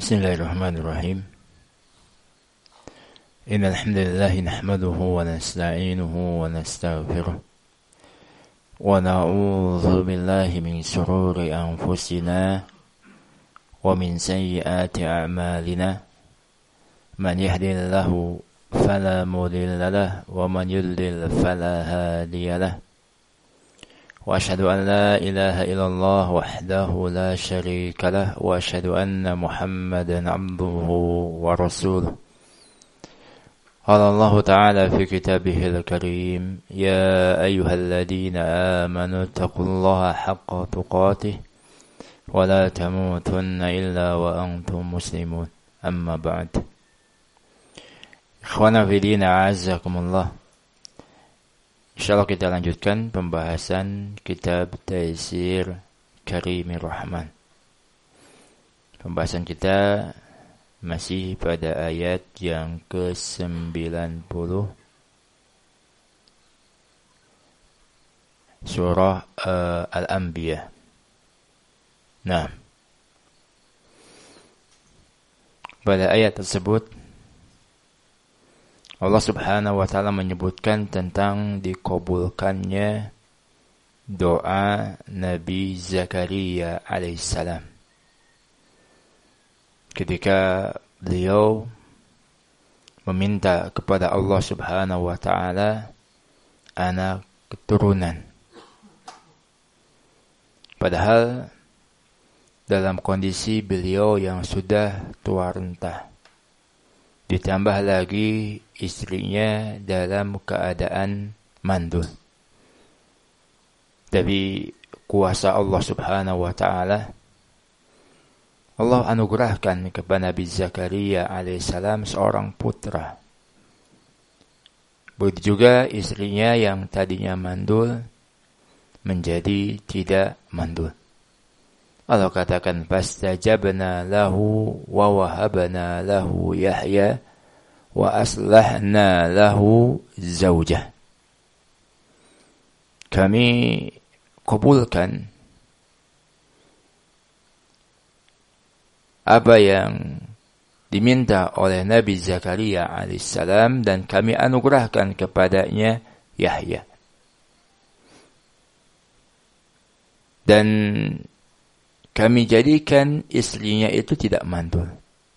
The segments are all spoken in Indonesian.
Bismillahirrahmanirrahim. Innal hamdalillah nahmaduhu wa nasta'inuhu wa nastaghfiruh wa na'udzu billahi min shururi anfusina wa min sayyiati a'malina. Man yahdihillahu fala mudilla lahu wa man yudlil fala hadiya lahu. Wa asyhadu an la ilaha illallah wahdahu la syarika lah wa asyhadu anna Muhammadan abduhu wa rasuluh. Qala Allah Ta'ala fi kitabihil karim, ya ayyuhalladzina amanu taqullaha haqqa tuqatih wa la tamutunna illa wa antum muslimun. Amma ba'd. Ikhwana fillah, a'azzakumullah. InsyaAllah kita lanjutkan pembahasan kitab Taisir Karimir Rahman. Pembahasan kita masih pada ayat yang ke-90 surah Al-Anbiya. Nah, pada ayat tersebut Allah Subhanahu wa Ta'ala menyebutkan tentang dikabulkannya doa Nabi Zakaria alaihissalam ketika beliau meminta kepada Allah Subhanahu wa Ta'ala anak keturunan, padahal dalam kondisi beliau yang sudah tua renta, ditambah lagi istrinya dalam keadaan mandul. Tapi kuasa Allah Subhanahu wa Ta'ala, Allah anugerahkan kepada Nabi Zakaria alaihissalam seorang putra. Begitu juga istrinya yang tadinya mandul menjadi tidak mandul. Allah katakan fastajabna lahu wa wahabna lahu Yahya wa aslahna lahu zaujah. Kami kabulkan apa yang diminta oleh Nabi Zakaria alaihissalam dan kami anugerahkan kepadanya Yahya. Dan kami jadikan istrinya itu tidak mandul.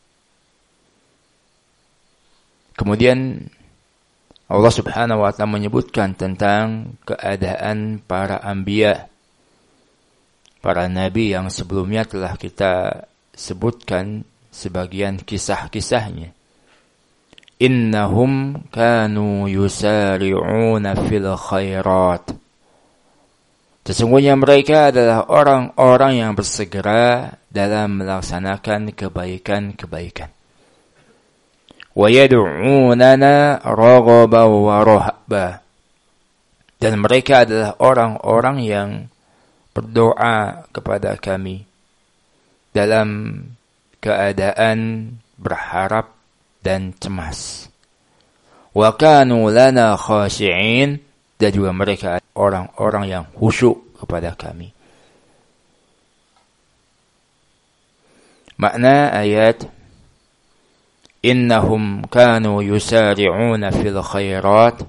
Kemudian Allah Subhanahu wa Ta'ala menyebutkan tentang keadaan para anbiya, para nabi yang sebelumnya telah kita sebutkan sebagian kisah-kisahnya. Innahum kanu yusari'una fil khairat. Sesungguhnya mereka adalah orang-orang yang bersegera dalam melaksanakan kebaikan-kebaikan. Wa yad'unana raghaban wa rahba. Dan mereka adalah orang-orang yang berdoa kepada kami dalam keadaan berharap dan cemas. Wa kanu lana khashi'in. Dan juga mereka orang-orang yang khusyuk kepada kami. Makna ayat innahum kanu yusari'una fil khairat.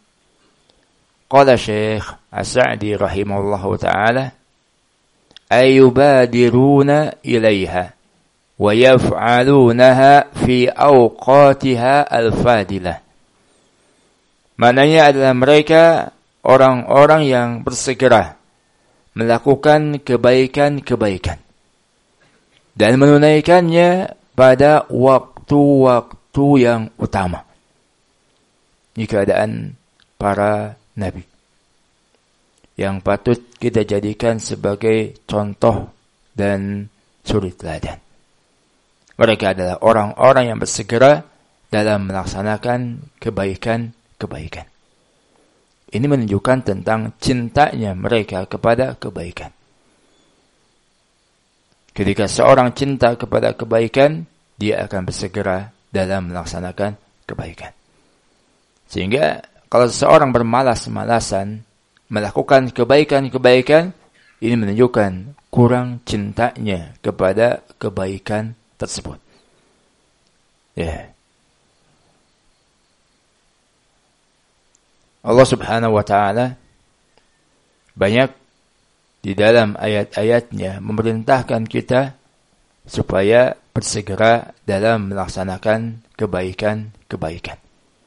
Qala Syekh As-Sa'di rahimahullahu ta'ala ayubadiruna ilaiha wa yaf'alunaha fi awqatiha al-fadilah. Maknanya adalah mereka orang-orang yang bersegera melakukan kebaikan-kebaikan dan menunaikannya pada waktu-waktu yang utama. Ini keadaan para nabi yang patut kita jadikan sebagai contoh dan suri teladan. Mereka adalah orang-orang yang bersegera dalam melaksanakan kebaikan. Ini menunjukkan tentang cintanya mereka kepada kebaikan. Ketika seorang cinta kepada kebaikan, dia akan bersegera dalam melaksanakan kebaikan. Sehingga kalau seseorang bermalas-malasan melakukan kebaikan-kebaikan, ini menunjukkan kurang cintanya kepada kebaikan tersebut. Ya. Allah Subhanahu wa taala banyak di dalam ayat-ayatnya memerintahkan kita supaya bersegera dalam melaksanakan kebaikan-kebaikan.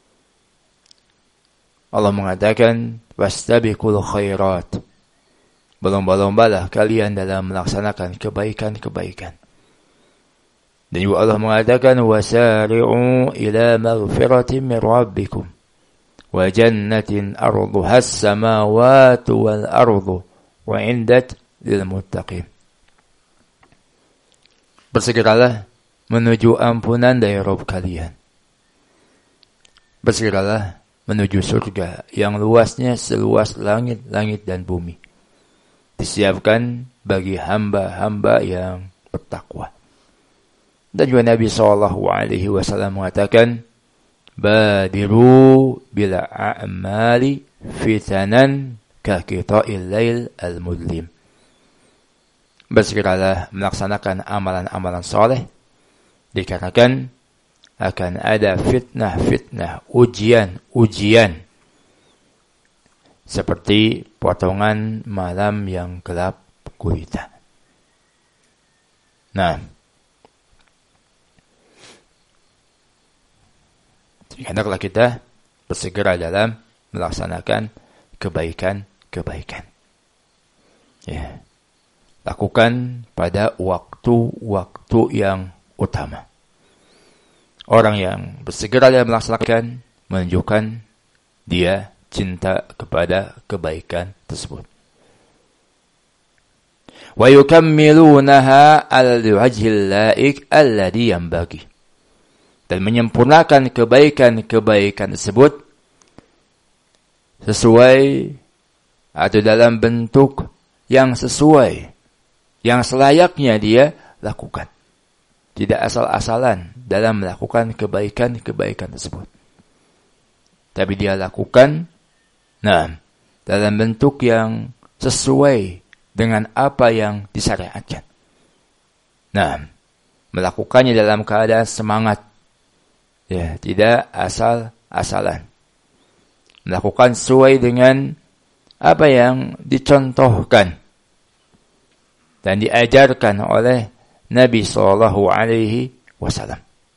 Allah mengatakan, "Wastabiqul khairat." Berlomba-lombalah kalian dalam melaksanakan kebaikan-kebaikan. Dan juga Allah mengatakan, "Wasari'u ila maghfiratin min rabbikum wa jannatin arduha as-samawati wal ardu wa 'indat lil muttaqin." Bersegeralah menuju ampunan dari Rabb kalian. Bersegeralah menuju surga yang luasnya seluas langit-langit dan bumi. Disiapkan bagi hamba-hamba yang bertakwa. Dan juga Nabi SAW mengatakan, "Badiru bila a'mali fitanan kakita'il lail al-mudlim." Bersegeralah melaksanakan amalan-amalan soleh, dikarenakan akan ada fitnah-fitnah, ujian-ujian, seperti potongan malam yang gelap gulita. Nah, hendaklah kita bersegera dalam melaksanakan kebaikan-kebaikan. Ya. Lakukan pada waktu-waktu yang utama. Orang yang bersegera dalam melaksanakan menunjukkan dia cinta kepada kebaikan tersebut. Wa yukammilunaha al-wajhil laik alladhi yanbaghi. Dan menyempurnakan kebaikan-kebaikan tersebut sesuai atau dalam bentuk yang sesuai, yang selayaknya dia lakukan. Tidak asal-asalan dalam melakukan kebaikan-kebaikan tersebut. Tapi dia lakukan dalam bentuk yang sesuai dengan apa yang disyariatkan. Melakukannya dalam keadaan semangat. Ya, tidak asal-asalan. Melakukan sesuai dengan apa yang dicontohkan dan diajarkan oleh Nabi SAW.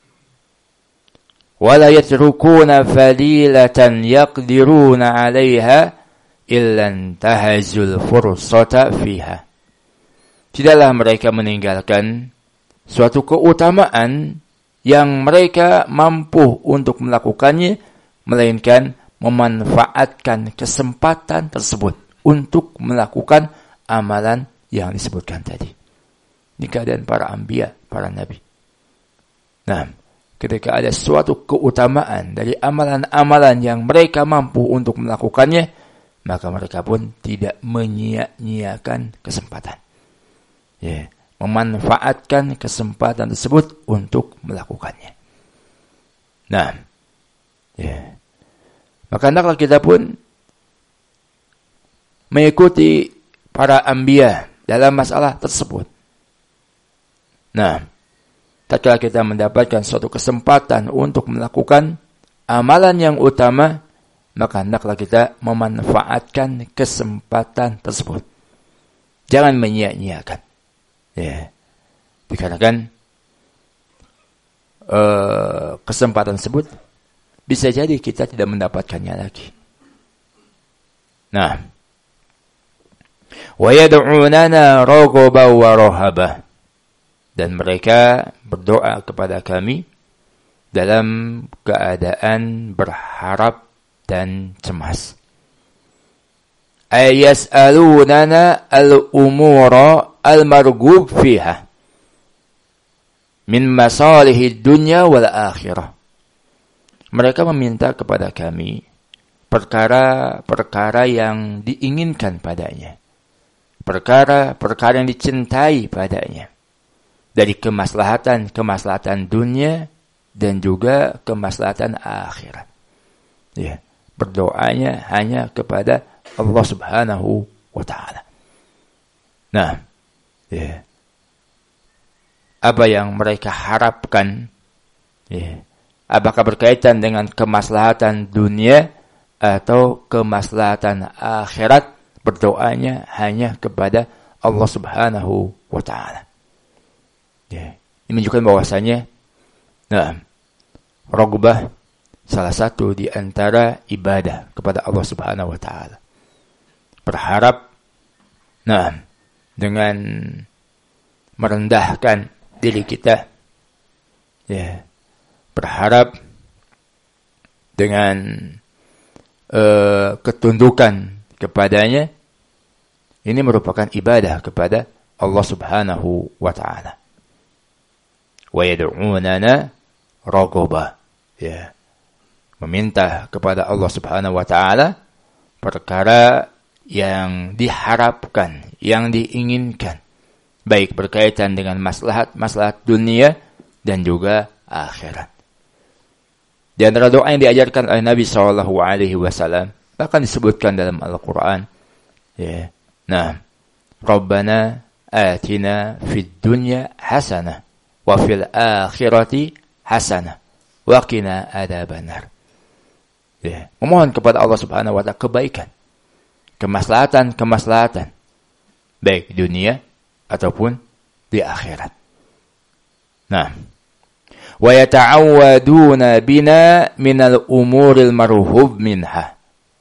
وَلَا يَتْرُكُونَ فَلِيلَةً يَقْدِرُونَ عَلَيْهَا إِلَّا انْتَهَزُوا الْفُرْصَةَ فِيهَا. Tidaklah mereka meninggalkan suatu keutamaan yang mereka mampu untuk melakukannya, melainkan memanfaatkan kesempatan tersebut untuk melakukan amalan yang disebutkan tadi. Ini keadaan para anbiya, para nabi. Ketika ada suatu keutamaan dari amalan-amalan yang mereka mampu untuk melakukannya, maka mereka pun tidak menyia-nyiakan kesempatan. Ya, memanfaatkan kesempatan tersebut untuk melakukannya. Maka hendaklah kita pun mengikuti para anbiya dalam masalah tersebut. Tatkala kita mendapatkan suatu kesempatan untuk melakukan amalan yang utama, maka hendaklah kita memanfaatkan kesempatan tersebut. Jangan menyia-nyiakan. Ya. Dikarenakan kesempatan tersebut bisa jadi kita tidak mendapatkannya lagi. Wa yad'unana raghaban wa rahabah. Dan mereka berdoa kepada kami dalam keadaan berharap dan cemas. Ayas'alunana al-umura al-marghub fiha min masalihid dunya wal akhirah. Mereka meminta kepada kami perkara-perkara yang diinginkan padanya. Perkara-perkara yang dicintai padanya. Dari kemaslahatan dunia dan juga kemaslahatan akhirat. Ya, berdoanya hanya kepada Allah Subhanahu wa taala. Apa yang mereka harapkan, ya, Apakah berkaitan dengan kemaslahatan dunia atau kemaslahatan akhirat, berdoanya hanya kepada Allah Subhanahu wa taala. Ya, ini menunjukkan bahwasanya raghbah salah satu di antara ibadah kepada Allah Subhanahu wa taala. Berharap dengan merendahkan diri kita, ya, berharap dengan ketundukan kepadanya, ini merupakan ibadah kepada Allah Subhanahu wa taala. Wa yad'unana raghbah, ya, meminta kepada Allah Subhanahu wa taala perkara yang diharapkan, yang diinginkan, baik berkaitan dengan maslahat dunia dan juga akhirat. Di antara doa yang diajarkan oleh Nabi SAW, bahkan disebutkan dalam Al-Quran, ya, Rabbana atina fid dunya hasanah wa fil akhirati hasanah wa qina adzabannar. Ya, memohon kepada Allah Subhanahu wa taala kebaikan, kemaslahatan, baik di dunia ataupun di akhirat. Wa yata'awwaduna bina minal umuril marhub minha.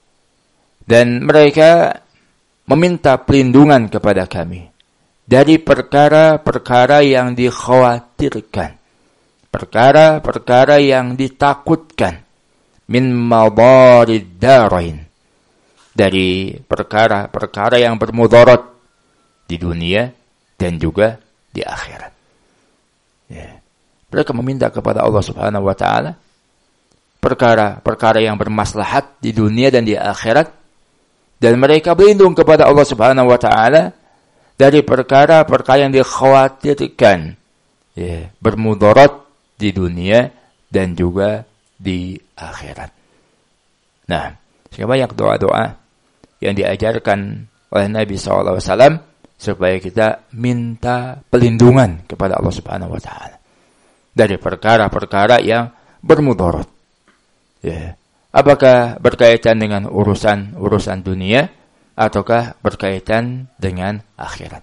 Dan mereka meminta perlindungan kepada kami dari perkara-perkara yang dikhawatirkan, perkara-perkara yang ditakutkan, min madarid darain, dari perkara-perkara yang bermudarat di dunia dan juga di akhirat. Ya. Mereka meminta kepada Allah Subhanahu wa taala perkara-perkara yang bermaslahat di dunia dan di akhirat, dan mereka berlindung kepada Allah Subhanahu wa taala dari perkara-perkara yang dikhawatirkan, ya, bermudarat di dunia dan juga di akhirat. Sehingga banyak doa-doa yang diajarkan oleh Nabi SAW supaya kita minta perlindungan kepada Allah Subhanahu wa taala dari perkara-perkara yang bermudarat. Ya. Apakah berkaitan dengan urusan dunia ataukah berkaitan dengan akhirat.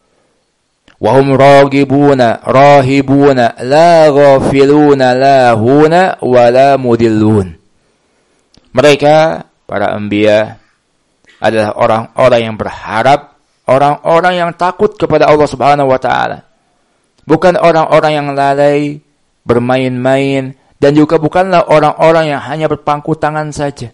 Wa hum rahibuna la ghafiluna lahuna wa la mudillun. Mereka, para anbiya, adalah orang-orang yang berharap, orang-orang yang takut kepada Allah Subhanahu wa taala. Bukan orang-orang yang lalai, bermain-main, dan juga bukanlah orang-orang yang hanya berpangku tangan saja.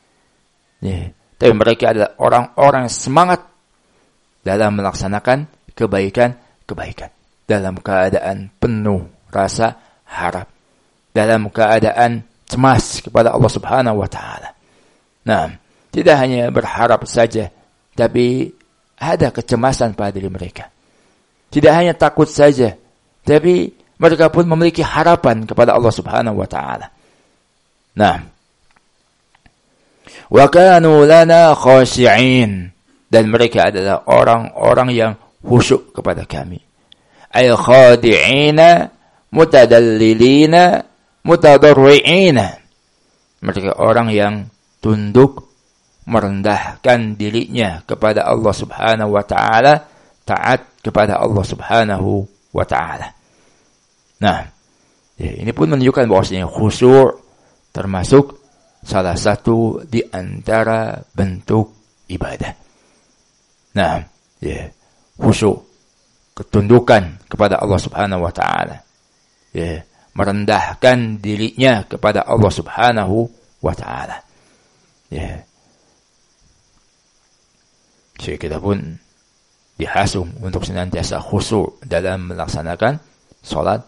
Ya, tapi mereka adalah orang-orang yang semangat dalam melaksanakan kebaikan, dalam keadaan penuh rasa harap, dalam keadaan cemas kepada Allah Subhanahu wa taala. Tidak hanya berharap saja, tapi ada kecemasan pada diri mereka. Tidak hanya takut saja, tapi mereka pun memiliki harapan kepada Allah Subhanahu wa taala. Wa kanu lana khashi'in, dan mereka adalah orang-orang yang khusyuk kepada kami. Ay khadi'ina, mutadallilina, mutadarri'ina. Mereka orang yang tunduk, merendahkan dirinya kepada Allah Subhanahu wa taala, taat kepada Allah Subhanahu wa ta'ala. Ini pun menunjukkan bahwasanya khusyuk termasuk salah satu di antara bentuk ibadah. Khusyuk, ketundukan kepada Allah Subhanahu wa ta'ala. Merendahkan dirinya kepada Allah Subhanahu wa ta'ala. Jadi kita pun dihasung untuk senantiasa khusyuk dalam melaksanakan salat.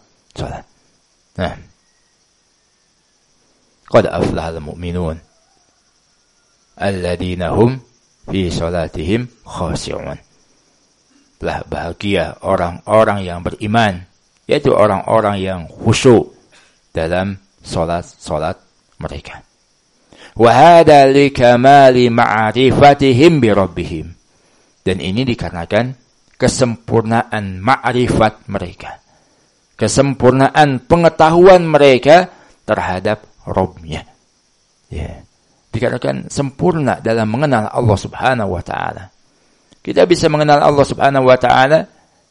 Qad aflaha al-mu'minun alladzina hum fi salatihim khashi'un. Telah bahagia orang-orang yang beriman, yaitu orang-orang yang khusyuk dalam salat mereka. Wa hadza likamali ma'rifatihim bi rabbihim. Dan ini dikarenakan kesempurnaan ma'rifat mereka, kesempurnaan pengetahuan mereka terhadap Rabb-nya. Ya. Dikarenakan sempurna dalam mengenal Allah Subhanahu wa taala. Kita bisa mengenal Allah Subhanahu wa taala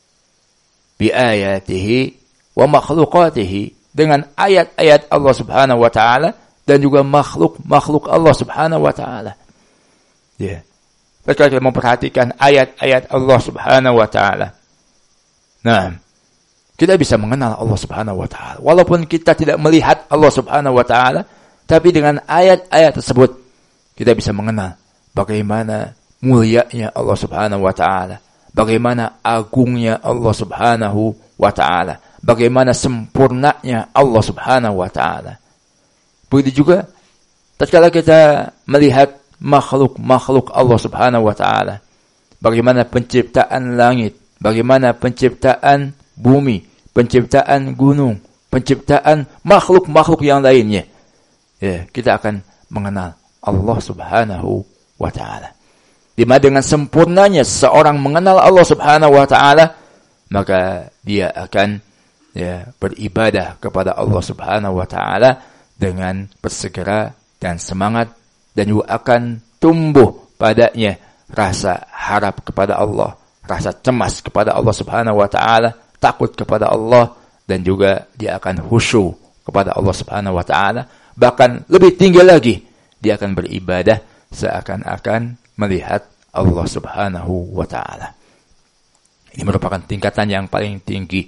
bi ayatihi wa makhluqatihi, dengan ayat-ayat Allah Subhanahu wa taala dan juga makhluk-makhluk Allah Subhanahu wa taala. Ya. Ketika kita memperhatikan ayat-ayat Allah Subhanahu wa taala, nah, kita bisa mengenal Allah Subhanahu wa taala. Walaupun kita tidak melihat Allah Subhanahu wa taala, tapi dengan ayat-ayat tersebut kita bisa mengenal bagaimana mulianya Allah Subhanahu wa taala, bagaimana agungnya Allah Subhanahu wa taala, bagaimana sempurnanya Allah Subhanahu wa taala. Begitu juga tatkala kita melihat makhluk-makhluk Allah Subhanahu wa taala, bagaimana penciptaan langit, bagaimana penciptaan bumi, penciptaan gunung, penciptaan makhluk-makhluk yang lainnya. Ya, kita akan mengenal Allah Subhanahu wa taala. Di mana dengan sempurnanya seorang mengenal Allah Subhanahu wa taala, maka dia akan beribadah kepada Allah Subhanahu wa taala dengan bersegera dan semangat, dan juga akan tumbuh padanya rasa harap kepada Allah, rasa cemas kepada Allah Subhanahu wa taala, takut kepada Allah, dan juga dia akan khusyuk kepada Allah Subhanahu wa taala. Bahkan lebih tinggi lagi, dia akan beribadah seakan-akan melihat Allah Subhanahu wa taala. Ini merupakan tingkatan yang paling tinggi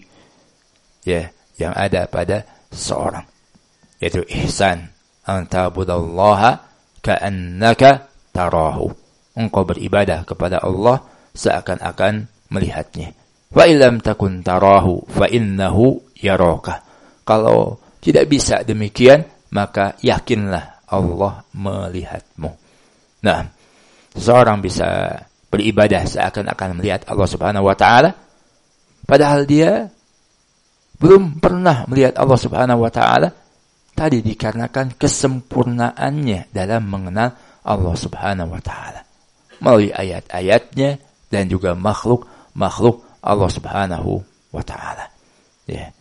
yang ada pada seorang, yaitu ihsan, an ta'budallaha ka'annaka tarahu. Engkau beribadah kepada Allah seakan-akan melihatnya. Wa illam takun tarahu fa innahu yaraka. Kalau tidak bisa demikian, maka yakinlah Allah melihatmu. Nah, seseorang bisa beribadah seakan-akan melihat Allah Subhanahu wa taala, padahal dia belum pernah melihat Allah Subhanahu wa taala. Tadi dikarenakan kesempurnaannya dalam mengenal Allah Subhanahu wa taala melalui ayat-ayatnya dan juga makhluk-makhluk Allah Subhanahu wa taala. Ya.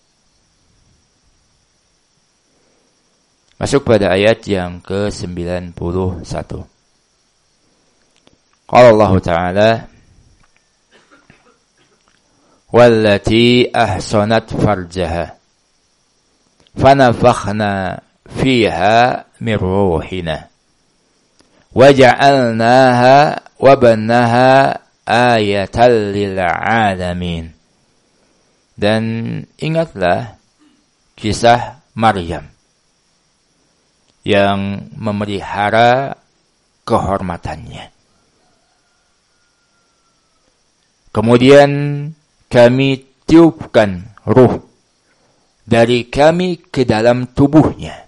Masuk pada ayat yang ke-91. Qala Allah Ta'ala, wallati ahsanat farjaha fanafakhna fiha min ruhina waja'alnaha wabnaha ayatan lil alamin. Dan ingatlah kisah Maryam yang memelihara kehormatannya. Kemudian kami tiupkan ruh dari kami ke dalam tubuhnya.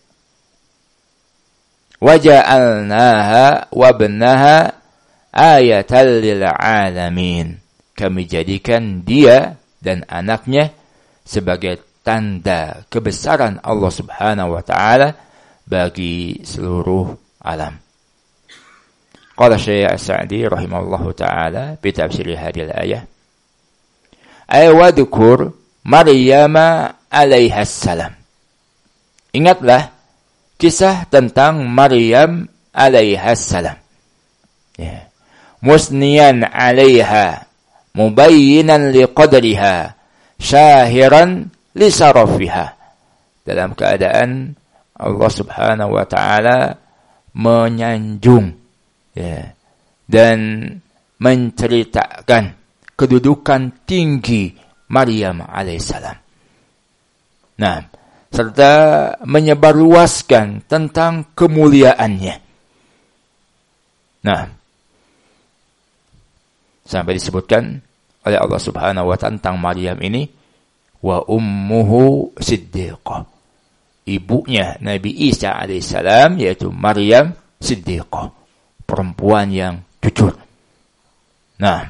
Waja'alnaha wabnaha ayatan lil alamin. Kami jadikan dia dan anaknya sebagai tanda kebesaran Allah Subhanahu wa taala bagi seluruh alam. Qala Syekh As-Sa'di rahimahullahu taala fi tafsir hadhihi al-ayah, ay wadhkur Maryam alaiha salam. Ingatlah kisah tentang Maryam alaiha salam. Ya. Musniyan alaiha mubayyinan liqadriha syahiran lisarafiha. Dalam keadaan Allah Subhanahu wa taala menyanjung dan menceritakan kedudukan tinggi Maryam alaihissalam. Nah, serta menyebarluaskan tentang kemuliaannya. Nah, sampai disebutkan oleh Allah Subhanahu wa taala tentang Maryam ini, wa ummuhu siddiqah. Ibunya Nabi Isa alaihissalam yaitu Maryam Siddiqah, perempuan yang jujur. Nah,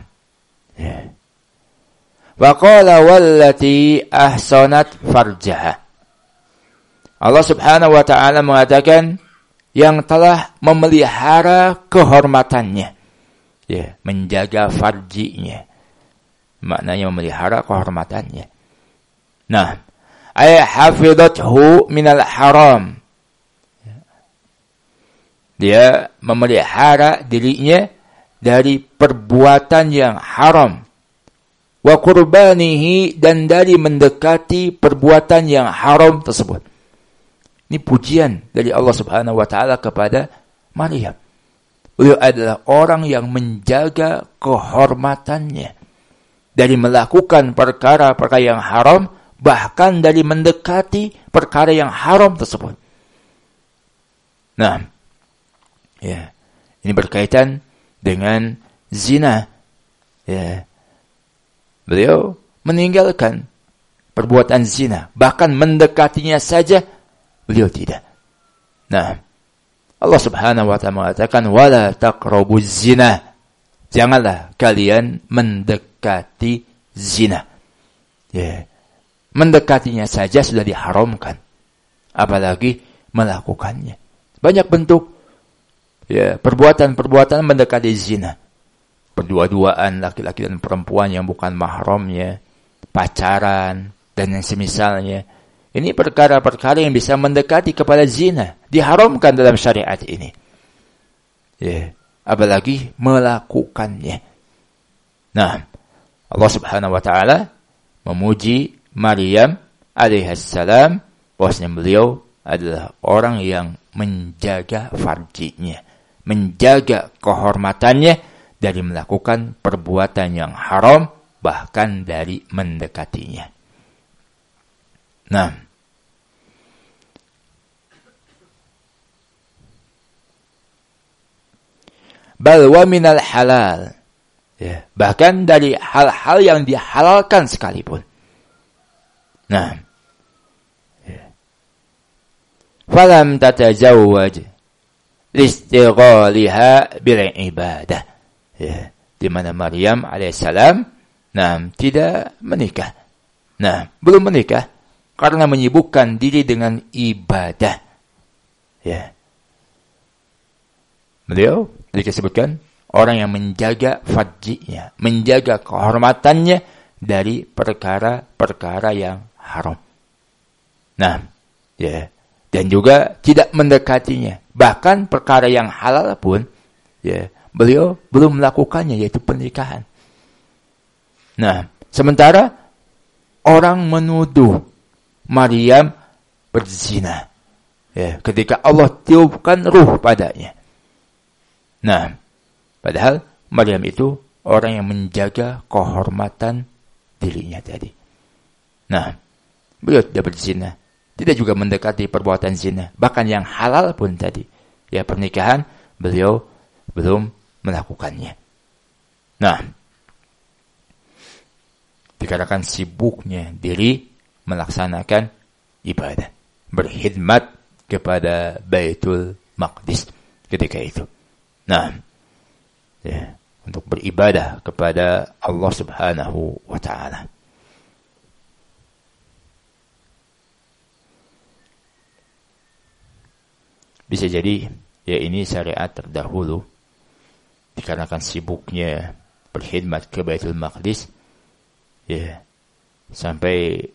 wa qala wallati ahsanat farjaha. Allah Subhanahu wa taala mengatakan yang telah memelihara kehormatannya, menjaga farjinya, maknanya memelihara kehormatannya. Nah, ay hafidhathu minal haram. Dia memelihara dirinya dari perbuatan yang haram. Wa qurbanihi, dan dari mendekati perbuatan yang haram tersebut. Ini pujian dari Allah Subhanahu wa taala kepada Maryam. Beliau adalah orang yang menjaga kehormatannya dari melakukan perkara-perkara yang haram, bahkan dari mendekati perkara yang haram tersebut. Nah, ya, ini berkaitan dengan zina. Ya, beliau meninggalkan perbuatan zina, bahkan mendekatinya saja beliau tidak. Nah, Allah Subhanahu wa taala mengatakan wala taqrabuz zina. Janganlah kalian mendekati zina. Ya. Mendekatinya saja sudah diharamkan. Apalagi melakukannya. Banyak bentuk ya perbuatan-perbuatan mendekati zina. Berdua-duaan laki-laki dan perempuan yang bukan mahramnya, pacaran dan yang semisalnya. Ini perkara-perkara yang bisa mendekati kepada zina. Diharamkan dalam syariat ini. Ya, apalagi melakukannya. Nah, Allah Subhanahu wa taala memuji Maryam alaihissalam bahwasanya beliau adalah orang yang menjaga farjinya, menjaga kehormatannya dari melakukan perbuatan yang haram, bahkan dari mendekatinya. Nah, bal wa minal halal, ya, bahkan dari hal-hal yang dihalalkan sekalipun. Nah, ya. Falam tatajawwaj listighaliha bil ibadah, ya, di mana Maryam alaihissalam tidak menikah. Nah, belum menikah karena menyibukkan diri dengan ibadah. Ya. Beliau disebutkan orang yang menjaga farjinya, menjaga kehormatannya dari perkara-perkara yang haram. Nah, ya, dan juga tidak mendekatinya. Bahkan perkara yang halal pun, ya, beliau belum melakukannya, yaitu pernikahan. Nah, sementara orang menuduh Maryam berzina, ya, ketika Allah tiupkan ruh padanya. Nah, padahal Maryam itu orang yang menjaga kehormatan dirinya tadi. Nah, beliau tidak berzina, tidak juga mendekati perbuatan zina, bahkan yang halal pun tadi, ya, pernikahan, beliau belum melakukannya. Nah, dikarenakan sibuknya diri melaksanakan ibadah, berkhidmat kepada Baitul Maqdis ketika itu. Nah, ya, untuk beribadah kepada Allah Subhanahu wa taala. Bisa jadi ya ini syariat terdahulu dikarenakan sibuknya berkhidmat ke Baitul Maqdis, ya, sampai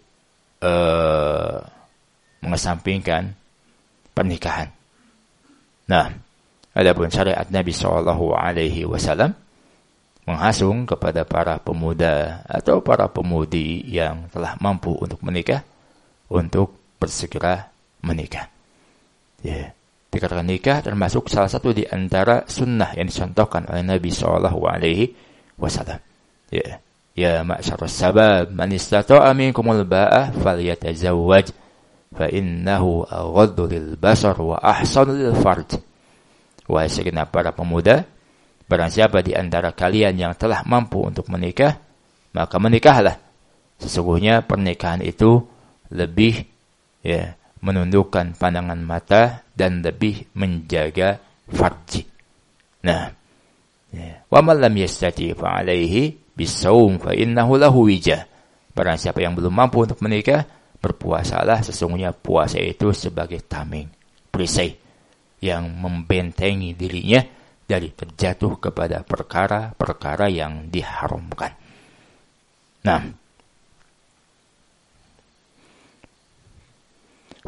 mengesampingkan pernikahan. Nah, adapun syariat Nabi SAW menghasung kepada para pemuda atau para pemudi yang telah mampu untuk menikah untuk bersegera menikah. Ya, dikarenakan nikah termasuk salah satu di antara sunnah yang dicontohkan oleh Nabi SAW. Ya, ya ma'syarus sabab man istata'a minkumul ba'ah falyatazawwaj fa innahu aghaddu lil basar wa ahsanu lil farj. Wahai segenap para pemuda, barang siapa di antara kalian yang telah mampu untuk menikah, maka menikahlah. Sesungguhnya pernikahan itu lebih, ya, menundukkan pandangan mata dan lebih menjaga farji. Nah, ya, wa man lam yastati fa alaihi bisawm fa innahu lahu wijah. Barang siapa yang belum mampu untuk menikah, berpuasalah, sesungguhnya puasa itu sebagai tameng, perisai yang membentengi dirinya dari terjatuh kepada perkara-perkara yang diharamkan. Nah,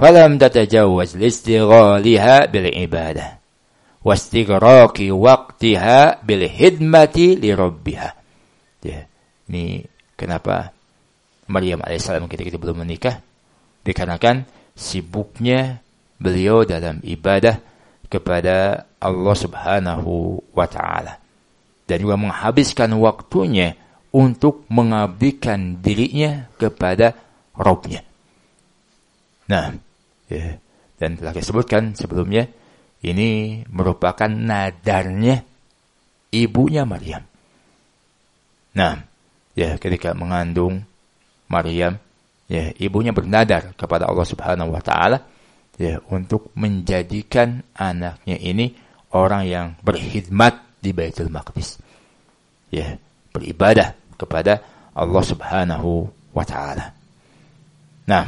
falam tatajawaz listighaliha bil ibadah wastighraqi waqtiha bil hidmati li rabbiha. Ya, ini kenapa Maryam alaihissalam ketika belum menikah? Dikarenakan sibuknya beliau dalam ibadah kepada Allah Subhanahu wa taala dan juga menghabiskan waktunya untuk mengabdikan dirinya kepada Rabb-Nya. Nah, ya, dan telah disebutkan sebelumnya, ini merupakan nadarnya ibunya Maryam. Nah, ya, ketika mengandung Maryam, ya, ibunya bernadar kepada Allah Subhanahu wa taala, ya, untuk menjadikan anaknya ini orang yang berkhidmat di Baitul Maqdis. Ya, beribadah kepada Allah Subhanahu wa taala. Nah,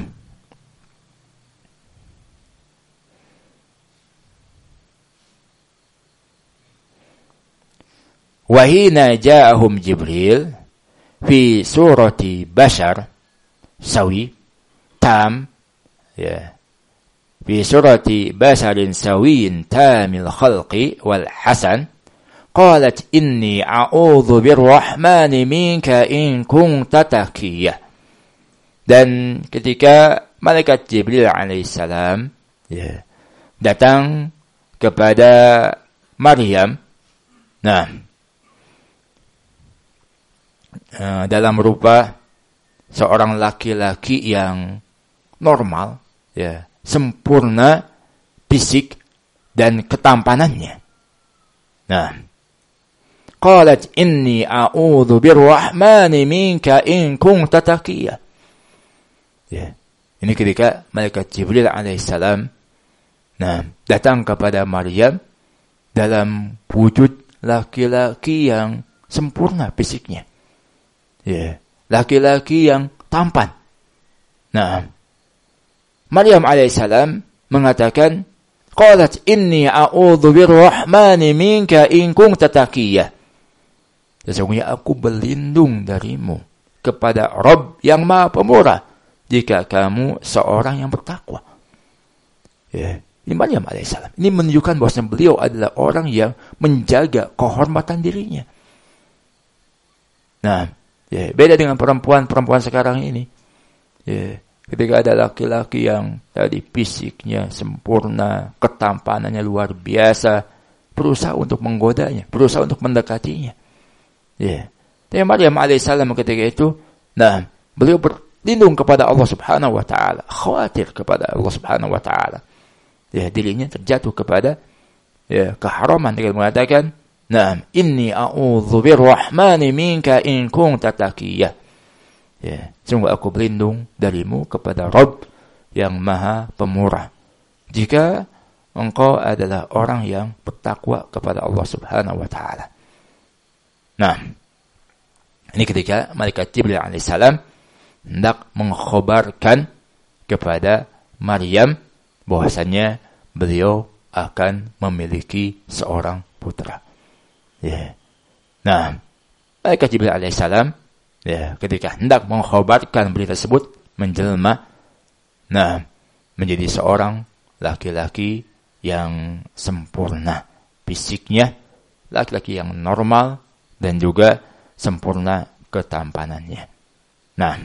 wahina ja'ahum Jibril fi surati bashar sawi tam, ya, fi surati basharin sawiyin tamil khalqi wal hasan, qalat inni a'udzu birrahmani minka in kunta taqiyya. Dan ketika malaikat Jibril alaihissalam, ya, datang kepada Maryam, nah, dalam rupa seorang laki-laki yang normal, ya, sempurna fisik dan ketampanannya. Nah, qalat inni a'udzu birrahmani minka in kunta taqiyya. Ya, ini ketika malaikat Jibril alaihissalam, nah, datang kepada Maryam dalam wujud laki-laki yang sempurna fisiknya. Ya, laki-laki yang tampan. Nah, Maryam alaihissalam mengatakan, qalat inni a'udzu birrahmani minka in kunta taqiyya. Sesungguhnya aku berlindung darimu kepada Rabb yang Maha Pemurah jika kamu seorang yang bertakwa. Ya, ini Maryam alaihissalam. Ini menunjukkan bahwa beliau adalah orang yang menjaga kehormatan dirinya. Nah, ya, beda dengan perempuan sekarang ini. Ya, ketika ada laki-laki yang tadi fisiknya sempurna, ketampanannya luar biasa, berusaha untuk menggodanya, berusaha untuk mendekatinya. Ya, tapi Maryam alaihissalam ketika itu, nah, beliau berlindung kepada Allah Subhanahu wa taala, khawatir kepada Allah Subhanahu wa taala. Ya, dirinya terjatuh kepada, ya, keharaman dengan mengatakan, nah, inni a'udzu birrahmani minka in kunta taqiyya. Ya, sungguh aku berlindung darimu kepada Rabb yang Maha Pemurah jika engkau adalah orang yang bertakwa kepada Allah Subhanahu wa taala. Nah, ini ketika malaikat Jibril alaihissalam hendak mengkhabarkan kepada Maryam bahwasanya beliau akan memiliki seorang putra. Ya. Nah, malaikat Jibril alaihissalam, ya, ketika hendak mengkhabarkan berita tersebut menjelma, nah, menjadi seorang laki-laki yang sempurna fisiknya, laki-laki yang normal dan juga sempurna ketampanannya. Nah,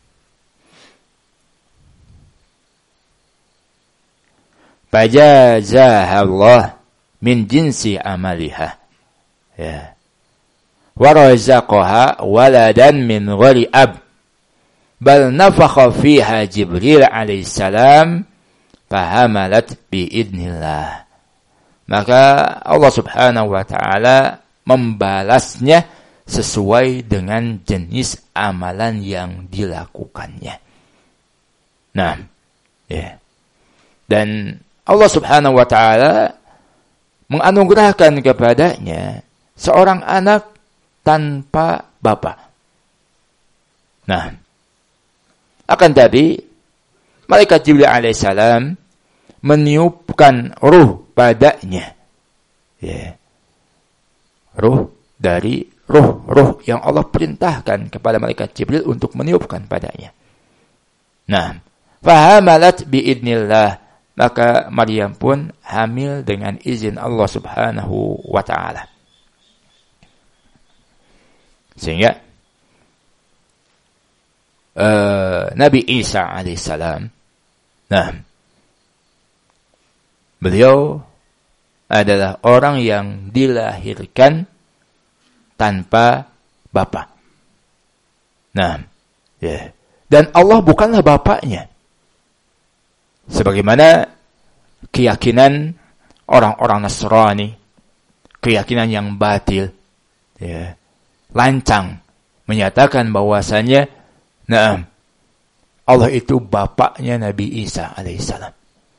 fajazaha Allah min jinsi amaliha, ya, wa razaqaha waladan min ghairi ab, bal nafakha fiha Jibril alaihissalam fahamalat biidnillah. Maka Allah Subhanahu wa taala membalasnya sesuai dengan jenis amalan yang dilakukannya. Nah, ya. Dan Allah Subhanahu wa taala menganugerahkan kepadanya seorang anak tanpa bapa. Nah, akan tapi malaikat Jibril alaihissalam meniupkan ruh padanya. Ya. Ruh dari ruh yang Allah perintahkan kepada malaikat Jibril untuk meniupkan padanya. Nah, Fahamalat biidnillah. Maka Maryam pun hamil dengan izin Allah Subhanahu wa ta'ala. Sehingga Nabi Isa alaihissalam, nah, beliau adalah orang yang dilahirkan tanpa bapa. Nah, ya. Dan Allah bukanlah bapaknya. Sebagaimana keyakinan orang-orang Nasrani, keyakinan yang batil, ya, lancang menyatakan bahwasanya, nah, Allah itu bapaknya Nabi Isa alaihissalam.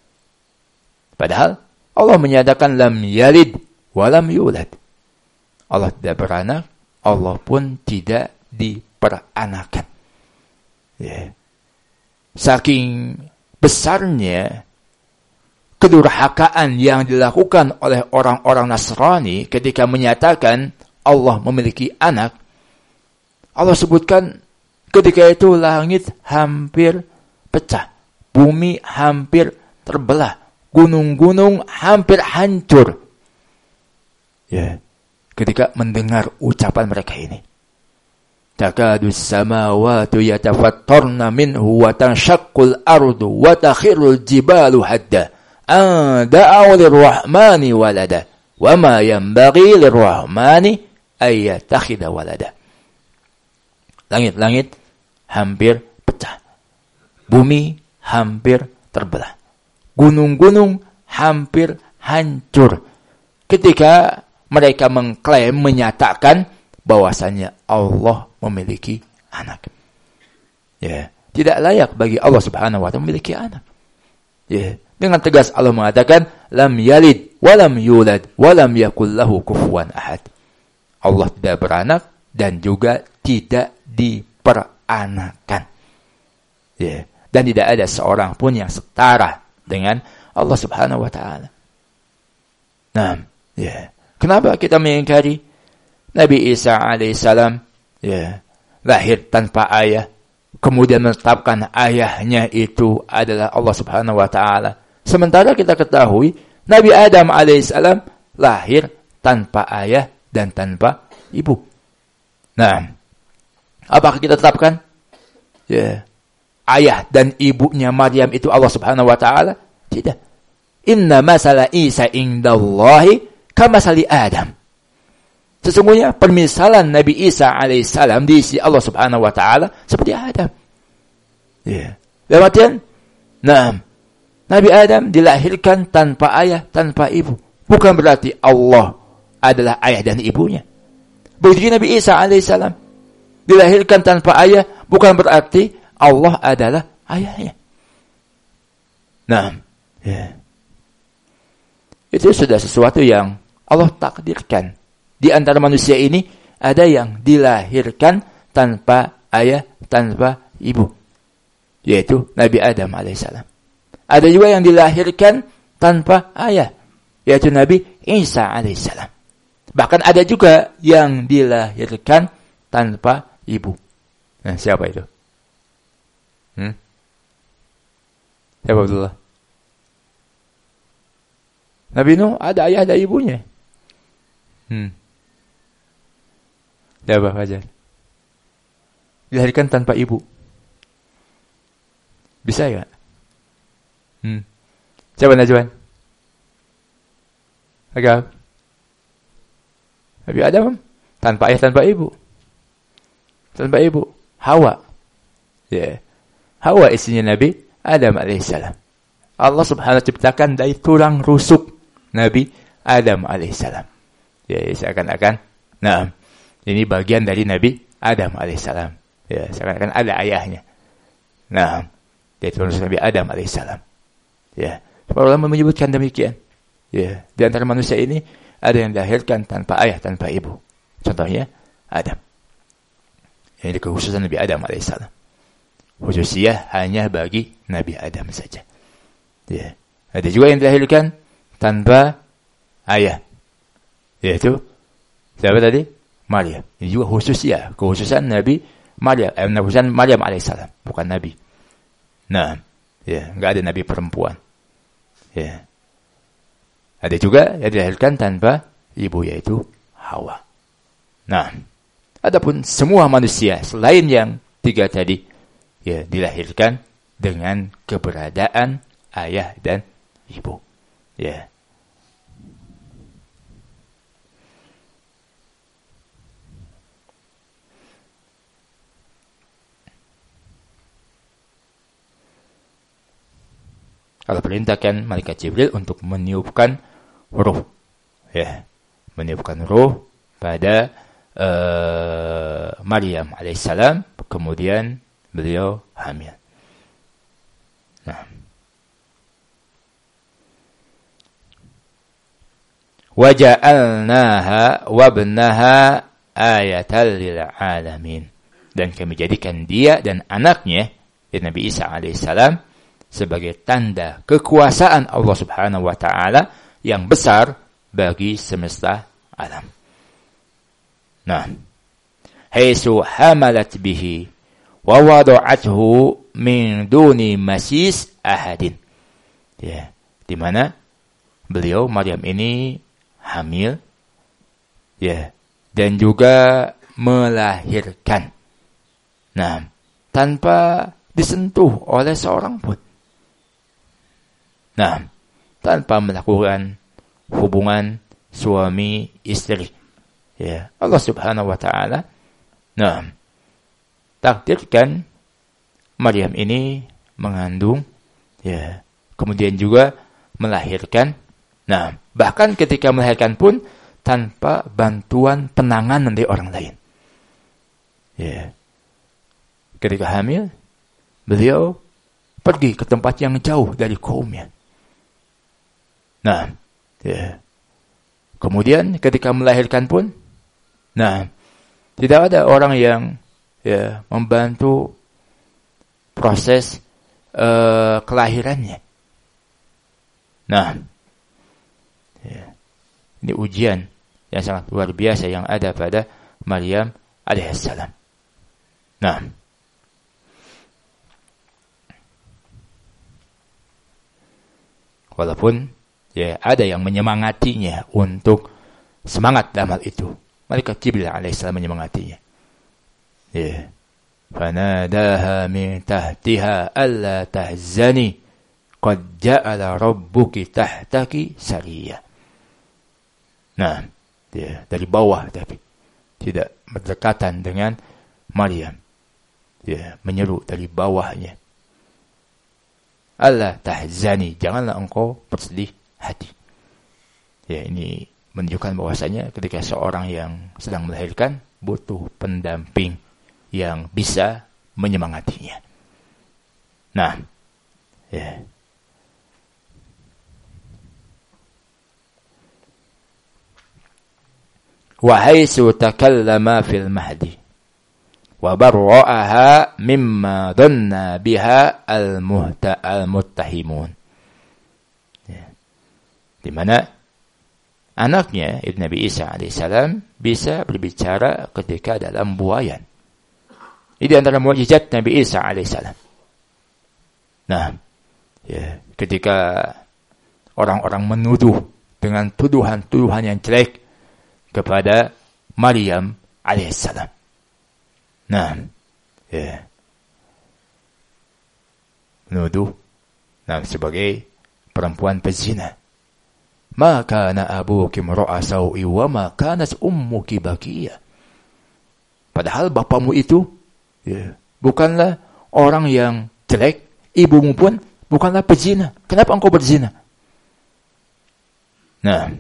Padahal Allah menyatakan lam yalid wa lam yulad. Allah tidak beranak, Allah pun tidak diperanakan. Ya. Saking besarnya kedurhakaan yang dilakukan oleh orang-orang Nasrani ketika menyatakan Allah memiliki anak, Allah sebutkan ketika itu langit hampir pecah, bumi hampir terbelah, gunung-gunung hampir hancur. Ya, ketika mendengar ucapan mereka ini. Takadus samawati yatafattarna minhu wa tanshaqqul ardu wa takhirul jibalu hadda an da'u lirrahmani walada wa ma yanbaghi lirrahmani ay yattakhidha walada. Langit-langit hampir pecah, bumi hampir terbelah, gunung-gunung hampir hancur ketika mereka mengklaim, menyatakan bahwasanya Allah memiliki anak. Ya, tidak layak bagi Allah Subhanahu wa ta'ala memiliki anak. Ya, dengan tegas Allah mengatakan lam yalid wa lam yulad wa lam yakul lahu kufuwan ahad. Allah tidak beranak dan juga tidak diperanakan. Ya, dan tidak ada seorang pun yang setara dengan Allah Subhanahu wa ta'ala. Nah, ya. Kenapa kita mengingkari Nabi Isa alaihissalam, ya, lahir tanpa ayah, kemudian menetapkan ayahnya itu adalah Allah Subhanahu wa ta'ala. Sementara kita ketahui Nabi Adam alaihissalam lahir tanpa ayah dan tanpa ibu. Nah, apakah kita tetapkan, ya, ayah dan ibunya Maryam itu Allah Subhanahu wa ta'ala? Tidak. Inna masala Isa indallahi kamasali Adam. Sesungguhnya permisalan Nabi Isa alaihissalam di sisi Allah Subhanahu wa ta'ala seperti Adam. Ya. Dalam artian, nah, Nabi Adam dilahirkan tanpa ayah, tanpa ibu. Bukan berarti Allah adalah ayah dan ibunya. Begitu Nabi Isa alaihissalam dilahirkan tanpa ayah, bukan berarti Allah adalah ayahnya. Nah, ya. Itu sudah sesuatu yang Allah takdirkan. Di antara manusia ini ada yang dilahirkan tanpa ayah, tanpa ibu, yaitu Nabi Adam alaihissalam. Ada juga yang dilahirkan tanpa ayah, yaitu Nabi Isa alaihissalam. Bahkan ada juga yang dilahirkan tanpa ibu. Nah, siapa itu? Siapa Abdullah? Nabi Nuh ada ayah, ada ibunya. Siapa Fajar? Dilahirkan tanpa ibu. Bisa ya? Siapa Najwan? Agak. Nabi Adam tanpa ayah, tanpa ibu. Tanpa ibu. Hawa. Ya. Hawa istrinya Nabi Adam alaihissalam. Allah Subhanahu wa ta'ala ciptakan dari tulang rusuk Nabi Adam alaihissalam. Ya, seakan-akan, nah, ini bagian dari Nabi Adam alaihissalam. Ya, seakan-akan ada ayahnya. Nah, dari tulang rusuk Nabi Adam alaihissalam. Ya, para ulama menyebutkan demikian. Ya, di antara manusia ini ada yang dilahirkan tanpa ayah, tanpa ibu. Contohnya Adam. Ini kekhususan Nabi Adam alaihissalam. Khususnya hanya bagi Nabi Adam saja. Ya, ada juga yang dilahirkan tanpa ayah, yaitu siapa tadi? Maryam. Ini juga khususnya, kekhususan Nabi Maryam, kekhususan Maryam alaihissalam, bukan Nabi. Nah, Ya, enggak ada nabi perempuan. Ya. Ada juga yang dilahirkan tanpa ibu, yaitu Hawa. Nah, adapun semua manusia selain yang 3 tadi, ya, dilahirkan dengan keberadaan ayah dan ibu. Ya. Allah perintahkan malaikat Jibril untuk meniupkan ruh. Ya, meniupkan ruh pada Maryam alaihissalam, kemudian beliau hamil. Nah. Waja'alnaha wabnaha ayatan lil alamin. Dan kami jadikan dia dan anaknya, Nabi Isa alaihissalam, sebagai tanda kekuasaan Allah Subhanahu wa taala yang besar bagi semesta alam. Nah, haitsu hamalat bihi wa wada'athu min duni masis ahadin. Ya, di mana beliau Maryam ini hamil, ya, dan juga melahirkan. Nah, tanpa disentuh oleh seorang pun. Nah, tanpa melakukan hubungan suami istri. Ya, Allah Subhanahu wa taala takdirkan Maryam ini mengandung, ya, kemudian juga melahirkan. Nah, bahkan ketika melahirkan pun tanpa bantuan penanganan dari orang lain. Ya. Ketika hamil, beliau pergi ke tempat yang jauh dari kaumnya. Nah, ya. Kemudian ketika melahirkan pun, nah, tidak ada orang yang, ya, membantu proses kelahirannya. Nah, ya, ini ujian yang sangat luar biasa yang ada pada Maryam alaihissalam. Nah, walaupun, ya, ada yang menyemangatinya untuk semangat dalam hal itu. Malaikat Jibril alaihissalam menyemangatinya. Ya. Fanadaha min tahtiha alla tahzani qad ja'ala rabbuki tahtaki sariyah. Nah, ya, dari bawah tapi tidak berdekatan dengan Maryam. Ya, menyeru dari bawahnya. Allah tahzani, janganlah engkau bersedih hati. Ya, ini menunjukkan bahwasanya ketika seorang yang sedang melahirkan butuh pendamping yang bisa menyemangatinya. Nah, ya. Wa haitsu takallama fil mahdi wa barra'aha mimma dhanna biha al-muttahimun. Ya. Di mana anaknya Ibn Nabi Isa alaihissalam bisa berbicara ketika dalam buayan. Ini antara mukjizat Nabi Isa alaihissalam. Nah, ya, ketika orang-orang menuduh dengan tuduhan-tuduhan yang jelek kepada Maryam alaihissalam. Nah, ya, menuduh, nah, sebagai perempuan pezina. Ma kana abuki imra'a sau'i wa ma kanat ummuki bakiyah. Padahal bapakmu itu, ya, bukanlah orang yang jelek, ibumu pun bukanlah pezina. Kenapa engkau berzina? Nah,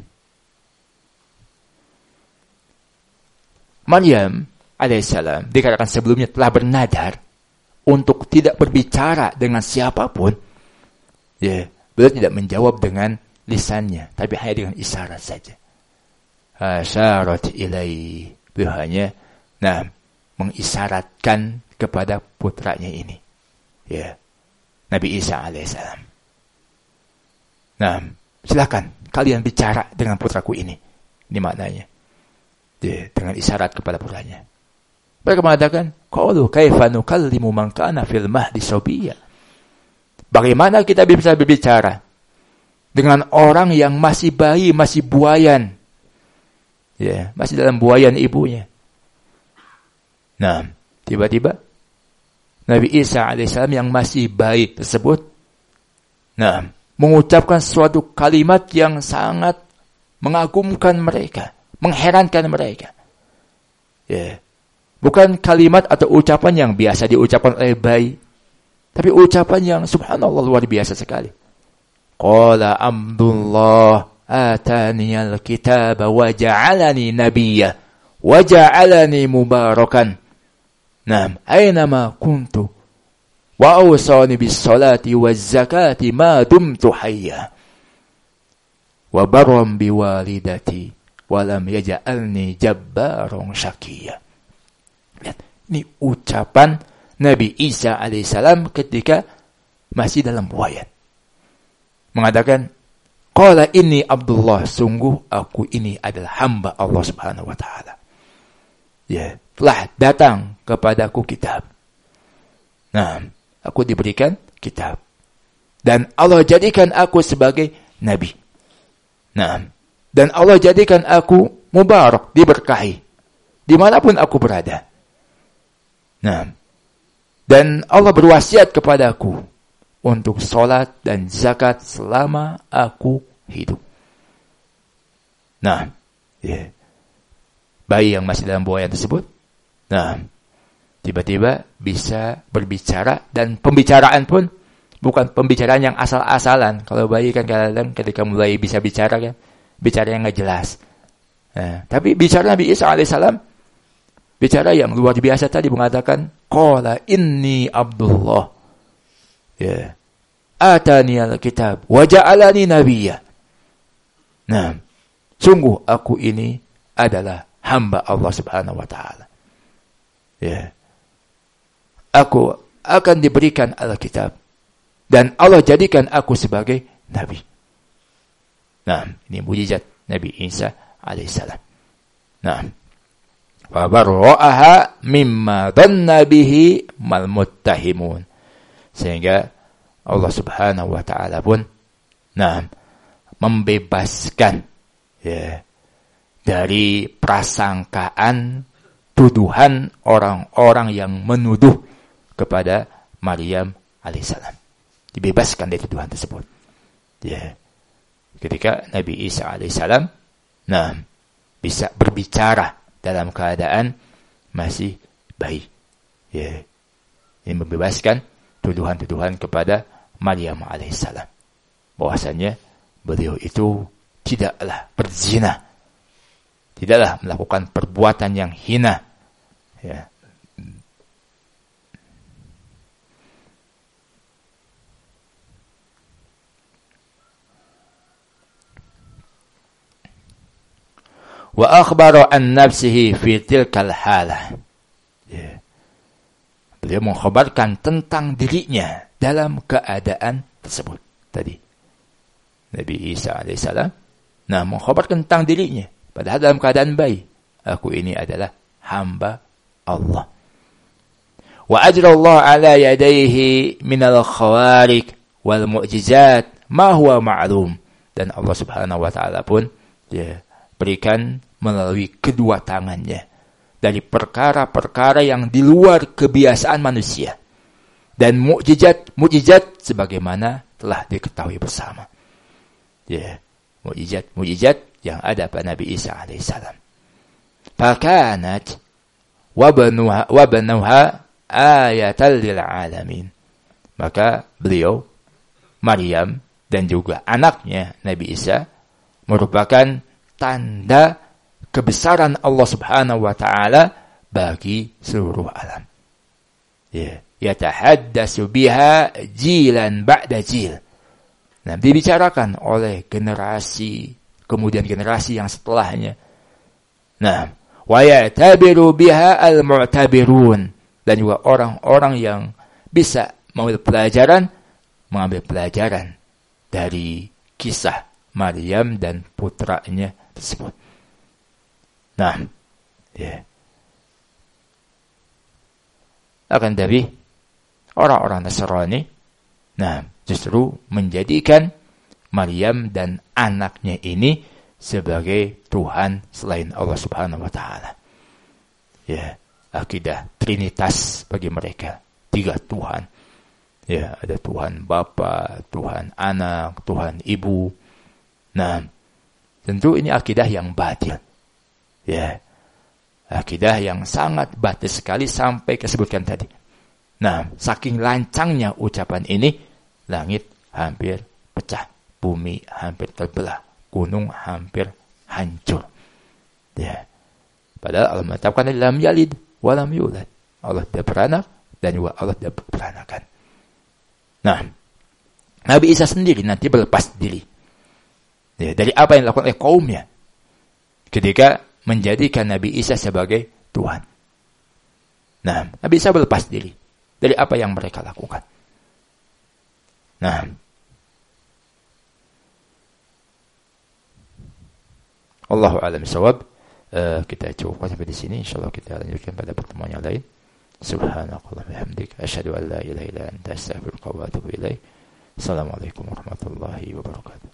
Maryam alaihissalam dikatakan sebelumnya telah bernadar untuk tidak berbicara dengan siapapun. Ya, beliau tidak menjawab dengan lisannya, tapi hanya dengan isyarat saja. Asyarat ilai, beliau hanya, nah, mengisyaratkan kepada putranya ini, ya, Nabi Isa alaihissalam. Nah, silakan kalian bicara dengan putraku ini. Ini maknanya, ya, dengan isyarat kepada putranya. Mereka mengatakan, qalu kaifa nukallimu man kana fil mahdi sabiyya. Bagaimana kita bisa berbicara dengan orang yang masih bayi, masih buayan? Ya, masih dalam buayan ibunya. Nah, tiba-tiba Nabi Isa alaihissalam yang masih bayi tersebut, mengucapkan suatu kalimat yang sangat mengagumkan mereka, mengherankan mereka. Ya. Bukan kalimat atau ucapan yang biasa diucapkan oleh bayi, tapi ucapan yang subhanallah luar biasa sekali. Qala Abdullah ataniyal kitaba wa ja'alani nabiyya wa ja'alani mubarakan. Aynama kuntu wa awsani bis salati waz zakati ma dumtu hayya wa barran bi walidati wa lam yaj'alni jabbaran syaqiyya. Ini ucapan Nabi Isa alaihissalam ketika masih dalam buayan. Mengatakan, qala inni Abdullah, sungguh aku ini adalah hamba Allah Subhanahu wa taala. Ya, telah datang kepadaku kitab. Aku diberikan kitab. Dan Allah jadikan aku sebagai nabi. Dan Allah jadikan aku mubarak, diberkahi dimanapun aku berada. Dan Allah berwasiat kepadaku untuk sholat dan zakat selama aku hidup. Bayi yang masih dalam buayan tersebut, tiba-tiba bisa berbicara, dan pembicaraan pun bukan pembicaraan yang asal-asalan. Kalau bayi kan kadang ketika mulai bisa bicara kan, bicara yang nggak jelas. Tapi bicara Nabi Isa alaihissalam, bicara yang luar biasa tadi, mengatakan, qala inni Abdullah, ya, ataniyal kitab wa ja'alani nabiyya. Sungguh aku ini adalah hamba Allah Subhanahu wa taala. Ya. Aku akan diberikan Alkitab dan Allah jadikan aku sebagai nabi. Ini mukjizat Nabi Isa alaihissalam. Wa barra'aha mimma dhanna bihi mal muttahimun. Sehingga Allah Subhanahu wa taala pun membebaskan, ya, dari prasangkaan tuduhan orang-orang yang menuduh kepada Maryam alaihissalam. Dibebaskan dari tuduhan tersebut. Ya. Ketika Nabi Isa alaihissalam bisa berbicara dalam keadaan masih bayi. Ya. Ini membebaskan tuduhan-tuduhan kepada Maryam alaihissalam. Bahwasanya beliau itu tidaklah berzina, tidaklah melakukan perbuatan yang hina. Ya. Wa akhbara an nafsihi fi tilkal halah. Ya. Beliau mengkhabarkan tentang dirinya dalam keadaan tersebut tadi. Nabi Isa alaihissalam mengkhabarkan tentang dirinya padahal dalam keadaan bayi. Aku ini adalah hamba Allah. Wa ajra Allah ala yadayhi minal khawarik wal mu'jizat ma huwa ma'lum. Dan Allah Subhanahu wa taala pun berikan melalui kedua tangannya dari perkara-perkara yang di luar kebiasaan manusia. Dan mukjizat sebagaimana telah diketahui bersama. Ya, mukjizat yang ada pada Nabi Isa alaihissalam. Fakanat wa banuha ayatan lil alamin. Maka beliau, Maryam, dan juga anaknya Nabi Isa merupakan tanda kebesaran Allah Subhanahu wa taala bagi seluruh alam. Ya, yatahaddatsu biha jilan ba'da jil. Dibicarakan oleh generasi kemudian generasi yang setelahnya. Wa ya'tabiru biha al-mu'tabirun, dan juga orang-orang yang bisa mengambil pelajaran dari kisah Maryam dan putranya tersebut. Akan tapi orang-orang Nasrani justru menjadikan Maryam dan anaknya ini sebagai Tuhan selain Allah Subhanahu wa taala. Ya, akidah Trinitas bagi mereka, 3 Tuhan. Ya, ada Tuhan Bapa, Tuhan Anak, Tuhan Ibu. Nah, tentu ini akidah yang batil. Ya, akidah yang sangat batil sekali sampai disebutkan tadi. Nah, saking lancangnya ucapan ini, langit hampir pecah, bumi hampir terbelah, gunung hampir hancur. Ya. Padahal Allah menetapkan lam yalid wa lam yulad. Allah tidak beranak dan juga Allah tidak beranakan. Nah, Nabi Isa sendiri nanti berlepas diri. Ya, dari apa yang dilakukan oleh kaumnya ketika menjadikan Nabi Isa sebagai Tuhan. Nah, Nabi Isa berlepas diri dari apa yang mereka lakukan. Nah, Allahu a'lam bishawab. Kita cukupkan sampai di sini. Insyaallah kita lanjutkan pada pertemuan yang lain. Subhanakallahumma wa bihamdika asyhadu an la ilaha illa anta astaghfiruka wa atubu ilaik. Assalamualaikum warahmatullahi wabarakatuh.